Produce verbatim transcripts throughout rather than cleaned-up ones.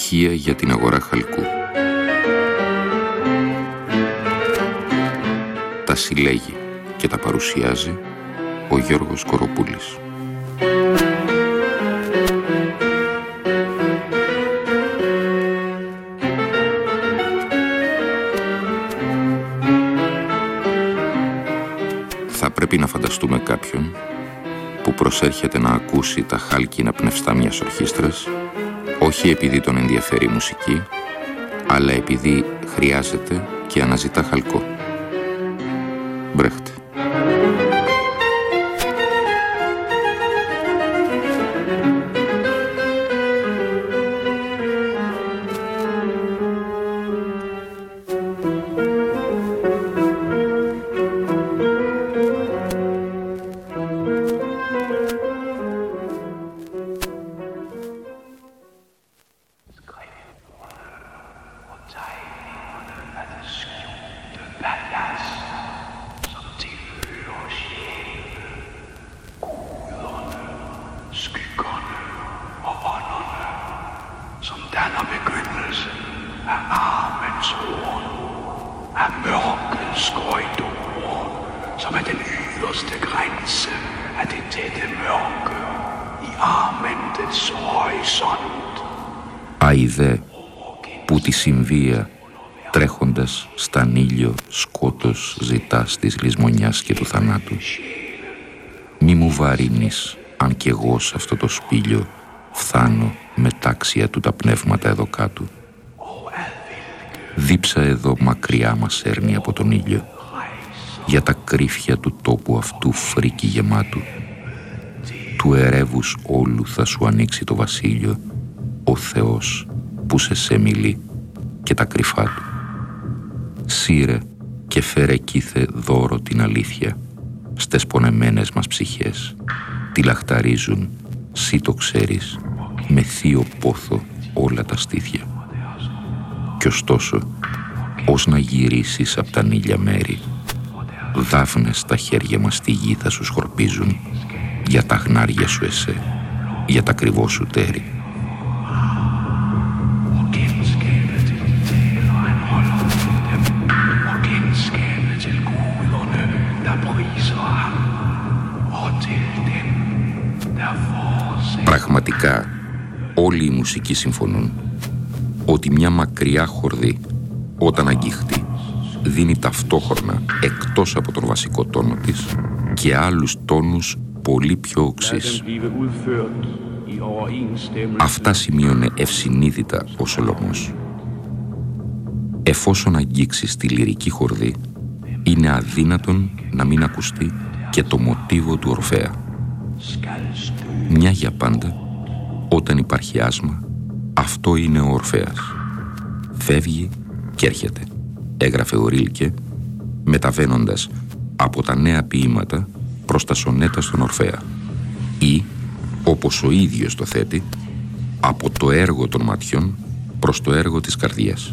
στοιχεία για την αγορά χαλκού. Τα συλλέγει και τα παρουσιάζει ο Γιώργος Κοροπούλης. Θα πρέπει να φανταστούμε κάποιον που προσέρχεται να ακούσει τα χάλκινα πνευστά μιας ορχήστρας, όχι επειδή τον ενδιαφέρει η μουσική, αλλά επειδή χρειάζεται και αναζητά χαλκό. Μπρέχτε. Αηδέ που τη συμβία τρέχοντας σταν ήλιο σκότος ζητάς της λησμονιάς και του θανάτου. Μη μου βαρύνεις αν κι εγώ σ' αυτό το σπήλιο φθάνω με τάξια του τα πνεύματα εδώ κάτω. Δίψα εδώ μακριά μας έρνει από τον ήλιο, για τα κρύφια του τόπου αυτού φρίκι γεμάτου. Του ερεύους όλου θα σου ανοίξει το βασίλειο, ο Θεός που σε σε μιλεί και τα κρυφά του. Σύρε και φέρε κήθε δώρο την αλήθεια, στες πονεμένες μας ψυχές. Τι λαχταρίζουν, σύ το ξέρεις, με θείο πόθο όλα τα στήθια. Κι ωστόσο, ως να γυρίσεις απ' τα νύλια μέρη, δάφνες τα χέρια μας στη γη θα σου σκορπίζουν, για τα γνάρια σου εσέ, για τα κρυβό σου τέρι. Πραγματικά όλοι οι μουσικοί συμφωνούν ότι μια μακριά χορδή όταν αγγίχτει δίνει ταυτόχρονα εκτός από τον βασικό τόνο της και άλλους τόνους πολύ πιο οξύς. Αυτά σημείωνε ευσυνείδητα ο Σολομός. Εφόσον αγγίξεις τη λυρική χορδή, είναι αδύνατον να μην ακουστεί και το μοτίβο του Ορφέα. Μια για πάντα, όταν υπάρχει άσμα, αυτό είναι ο Ορφέας. Φεύγει και έρχεται, έγραφε ο Ρίλκε, μεταβαίνοντας από τα νέα ποίηματα προς τα σονέτα στον Ορφέα, ή, όπως ο ίδιος το θέτει, από το έργο των ματιών προς το έργο της καρδιάς.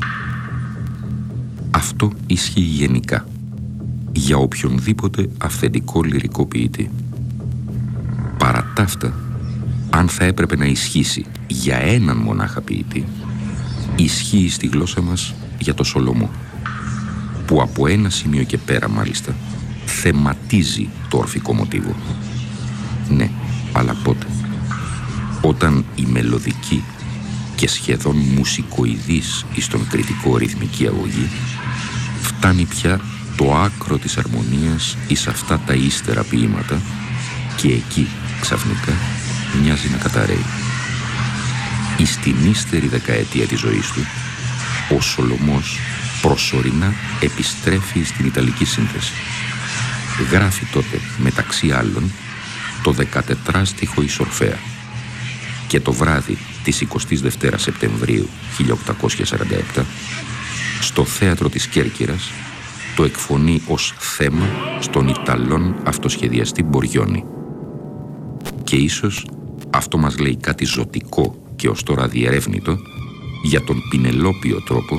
Αυτό ισχύει γενικά για οποιονδήποτε αυθεντικό λυρικό ποιητή. Παρά ταύτα, αν θα έπρεπε να ισχύσει για έναν μονάχα ποιητή, ισχύει στη γλώσσα μας για το Σολομό, που από ένα σημείο και πέρα μάλιστα θεματίζει το ορφικό μοτίβο. Ναι, αλλά πότε? Όταν η μελωδική και σχεδόν μουσικοειδής εις τον κριτικό ρυθμική αγωγή φτάνει πια το άκρο της αρμονίας εις αυτά τα ύστερα ποίηματα και εκεί ξαφνικά μοιάζει να καταραίει. Εις την ύστερη δεκαετία της ζωής του, ο Σολομός προσωρινά επιστρέφει στην Ιταλική σύνθεση. Γράφει τότε, μεταξύ άλλων, το δεκατετράστιχο εις Ορφέα και το βράδυ της εικοστής δεύτερης Σεπτεμβρίου χίλια οκτακόσια σαράντα επτά στο θέατρο της Κέρκυρας το εκφωνεί ως θέμα στον Ιταλόν αυτοσχεδιαστή Μποριόνι. Και ίσως αυτό μας λέει κάτι ζωτικό και ως τώρα διερεύνητο για τον πινελόπιο τρόπο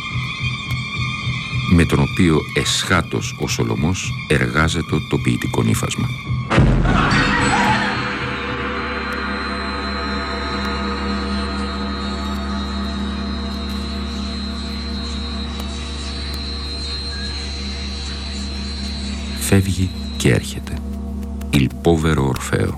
με τον οποίο εσχάτως ο Σολομός εργάζεται το ποιητικό νύφασμα. Φεύγει και έρχεται. Il povero Orfeo.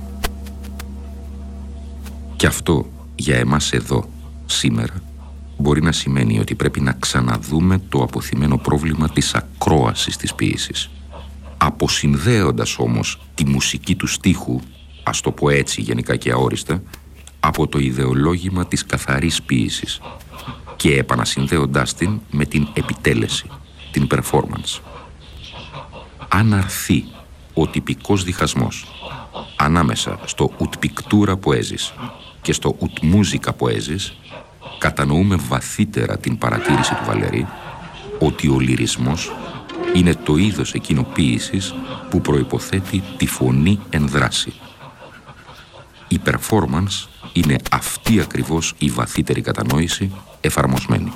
Και αυτό για εμάς εδώ, σήμερα, μπορεί να σημαίνει ότι πρέπει να ξαναδούμε το αποθυμένο πρόβλημα της ακρόασης της ποίησης. Αποσυνδέοντας όμως τη μουσική του στίχου, ας το πω έτσι γενικά και αόριστα, από το ιδεολόγημα της καθαρής ποίησης και επανασυνδέοντάς την με την επιτέλεση, την performance. Αν αρθεί ο τυπικός διχασμός ανάμεσα στο ut pictura poesis και στο ut musica poesis, κατανοούμε βαθύτερα την παρατήρηση του Βαλερή ότι ο λυρισμός είναι το είδος εκείνο ποίησης που προϋποθέτει τη φωνή εν δράση. Η performance είναι αυτή ακριβώς η βαθύτερη κατανόηση εφαρμοσμένη.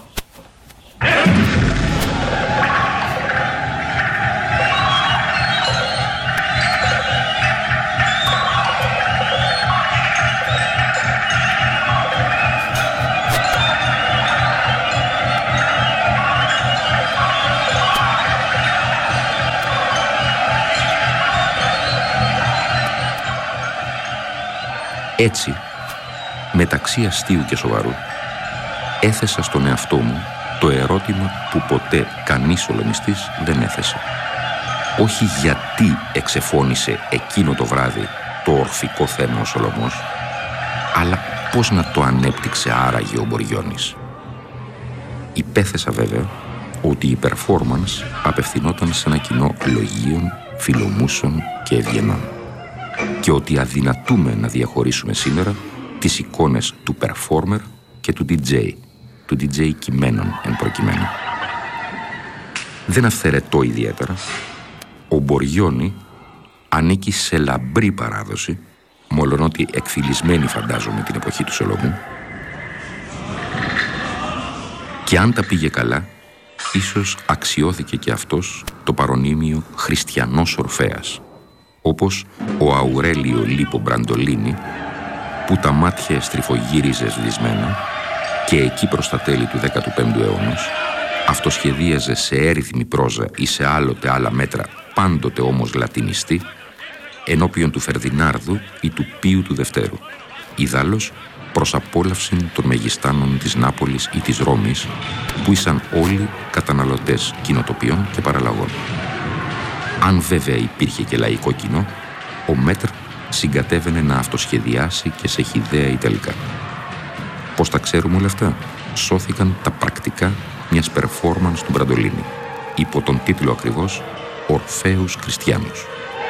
Έτσι, μεταξύ αστείου και σοβαρού, έθεσα στον εαυτό μου το ερώτημα που ποτέ κανείς ολονιστής δεν έθεσε. Όχι γιατί εξεφώνησε εκείνο το βράδυ το ορφικό θέμα ο Σολομός, αλλά πώς να το ανέπτυξε άραγε ο Μποριώνης. Υπέθεσα βέβαια ότι η performance απευθυνόταν σε ένα κοινό λογίων, φιλομούσων και ευγενών και ότι αδυνατούμε να διαχωρίσουμε σήμερα τις εικόνες του performer και του ντι τζέι, του ντι τζέι κειμένων εν προκειμένου. Δεν αυθαιρετώ ιδιαίτερα. Ο Μποριώνη ανήκει σε λαμπρή παράδοση, μολονότι εκφυλισμένη φαντάζομαι την εποχή του Σολομού, και αν τα πήγε καλά, ίσως αξιώθηκε και αυτός το παρονίμιο χριστιανός Ορφέας, όπως ο Αουρέλιο Λίπο Μπραντολίνι, που τα μάτια εστριφογύριζε σβησμένα και εκεί προς τα τέλη του δέκατου πέμπτου αιώνα αυτοσχεδίαζε σε έριθμη πρόζα ή σε άλλοτε άλλα μέτρα, πάντοτε όμως λατινιστή, ενώπιον του Φερδινάρδου ή του Πίου του Δευτέρου, ιδάλλως προς απόλαυση των μεγιστάνων της Νάπολης ή της Ρώμης, που ήσαν όλοι καταναλωτές κοινοτοπιών και παραλλαγών. Αν βέβαια υπήρχε και λαϊκό κοινό, ο Μέτρ συγκατέβαινε να αυτοσχεδιάσει και σε χυδαία ιταλικά. Πώς τα ξέρουμε όλα αυτά? Σώθηκαν τα πρακτικά μιας performance του Μπραντολίνι, υπό τον τίτλο ακριβώς «Ορφέους Χριστιάνους».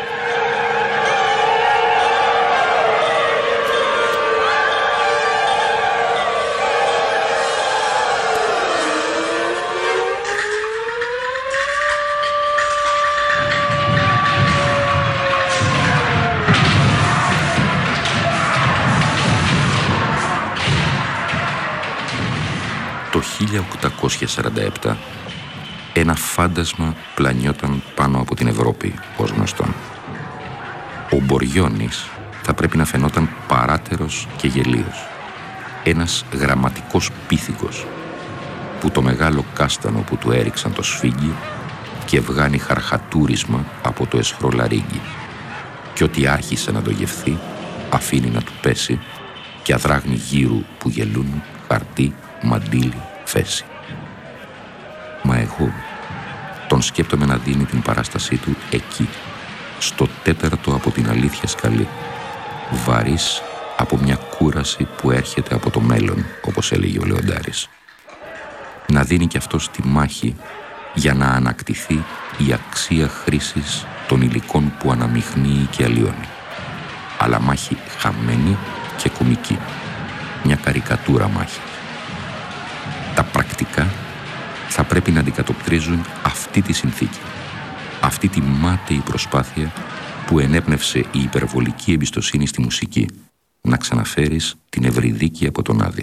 Το χίλια οκτακόσια σαράντα επτά ένα φάντασμα πλανιόταν πάνω από την Ευρώπη, ως γνωστόν. Ο Μποριώνης θα πρέπει να φαινόταν παράτερος και γελίος. Ένας γραμματικός πίθηκος που το μεγάλο κάστανο που του έριξαν το σφίγγι και βγάνει χαρχατούρισμα από το αισχρό λαρίγκι, και ότι άρχισε να το γευθεί αφήνει να του πέσει και αδράγνει γύρου που γελούν χαρτί, μαντίλι, φέση. Μα εγώ τον σκέπτομαι να δίνει την παράστασή του εκεί, στο τέταρτο από την αλήθεια σκαλί, βαρύς από μια κούραση που έρχεται από το μέλλον, όπως έλεγε ο Λεοντάρης. Να δίνει κι αυτός τη μάχη για να ανακτηθεί η αξία χρήσης των υλικών που αναμειχνύει και αλλοιώνει. Αλλά μάχη χαμένη και κομική. Μια καρικατούρα μάχη. Τα πρακτικά θα πρέπει να αντικατοπτρίζουν αυτή τη συνθήκη. Αυτή τη μάταιη προσπάθεια που ενέπνευσε η υπερβολική εμπιστοσύνη στη μουσική να ξαναφέρεις την Ευρυδίκη από τον Άδη.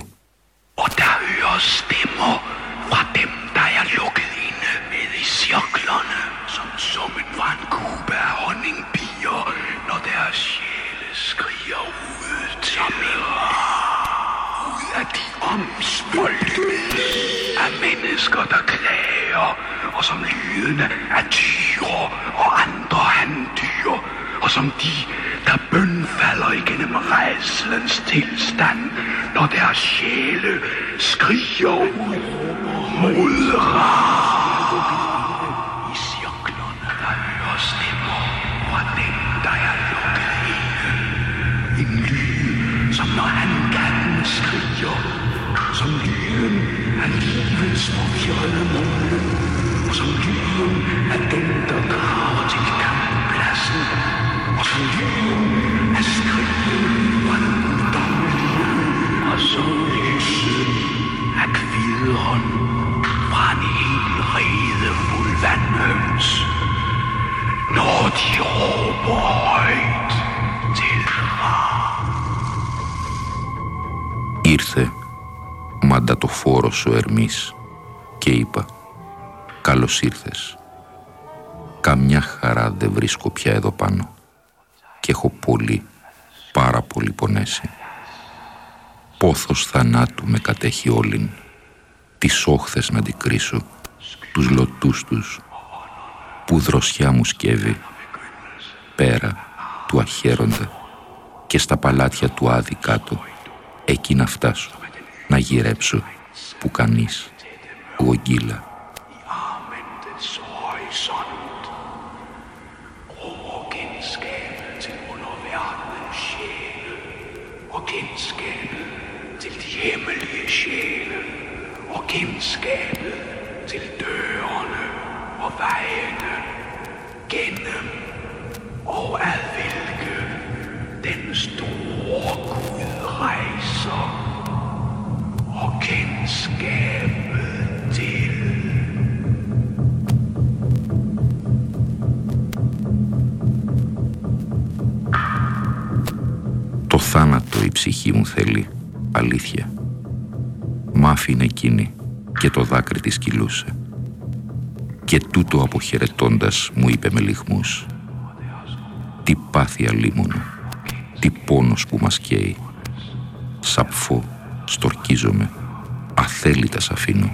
Af mennesker, der klager og som lydene af tyre og andre handdyr, og som de, der bønfalder igennem rædslens tilstand, når deres sjæle skriger ud mod Ra. I cirklerne, der hører stemmer fra den, der er lukket inde. En lyd, som når han katten skriger, som lyden af livets forvirrede måle, og som lyden af den, der drager til kamppladsen, og som lyden af skrigen fra den guddommelige, og som lyset af kvideren fra en helt redefuld vandhøns, når de råber højt til Ra. Ήρθε μαντατοφόρος ο Ερμής και είπα «Καλώς ήρθες. Καμιά χαρά δεν βρίσκω πια εδώ πάνω και έχω πολύ, πάρα πολύ πονέσει. Πόθος θανάτου με κατέχει όλην, τις όχθες να αντικρίσω, τους λωτούς τους, που δροσιά μου σκεύει, πέρα του αχαίροντα και στα παλάτια του άδει κάτω, εκεί να φτάσω, να γυρέψω που κανείς, γογγύλα. Hemmelige sjæle og kendskabet til dørene og vejene gennem og ad hvilke den store Gud rejser og kendskabet til. Το θάνατο η ψυχή μου θέλει, αλήθεια. Μ' άφηνε εκείνη και το δάκρυ της κυλούσε. Και τούτο αποχαιρετώντας μου είπε με λυγμούς: τι πάθη αλίμονο, τι πόνος που μας καίει. Σαπφώ, στορκίζομαι, αθέλητα σ' αφήνω.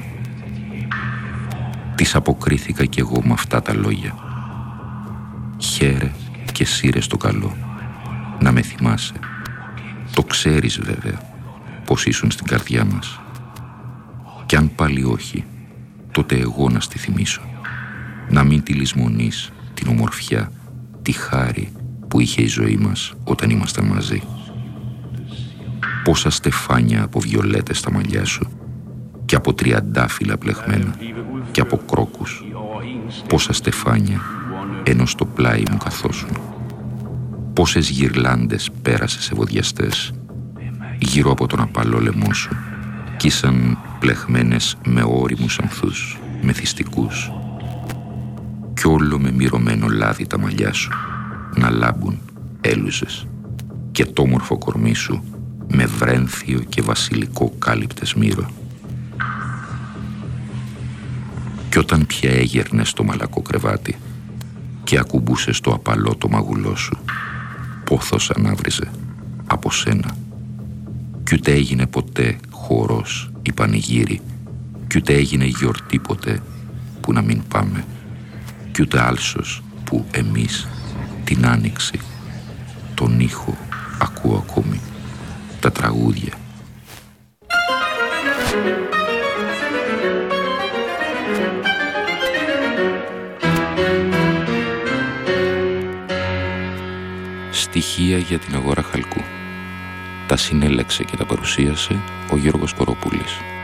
Της αποκρίθηκα κι εγώ με αυτά τα λόγια. Χαίρε και σύρε στο καλό, να με θυμάσαι. Το ξέρεις βέβαια πως ήσουν στην καρδιά μας. Κι αν πάλι όχι, τότε εγώ να στη θυμίσω. Να μην τη λησμονείς την ομορφιά, τη χάρη που είχε η ζωή μας όταν ήμασταν μαζί. Πόσα στεφάνια από βιολέτες στα μαλλιά σου και από τριαντάφυλλα πλεγμένα και από κρόκους. Πόσα στεφάνια ενώ στο πλάι μου καθόσουν. Πόσες γυρλάντες πέρασες ευωδιαστές γύρω από τον απαλό λαιμό σου κι ήσαν πλεγμένες με ώριμους ανθούς, μεθυστικούς. Κι όλο με μυρωμένο λάδι τα μαλλιά σου να λάμπουν έλουζες και το όμορφο κορμί σου με βρένθιο και βασιλικό κάλυπτες μύρο. Κι όταν πια έγερνες το μαλακό κρεβάτι και ακουμπούσες το απαλό το μαγουλό σου, πόθος ανάβριζε από σένα. Κι ούτε έγινε ποτέ χορός ή πανηγύρι, κι ούτε έγινε γιορτή ποτέ που να μην πάμε, κι ούτε άλσος που εμείς την άνοιξη τον ήχο ακούω ακόμη, τα τραγούδια. Στοιχεία για την αγορά χαλκού. Τα συνέλεξε και τα παρουσίασε ο Γιώργος Κοροπούλης.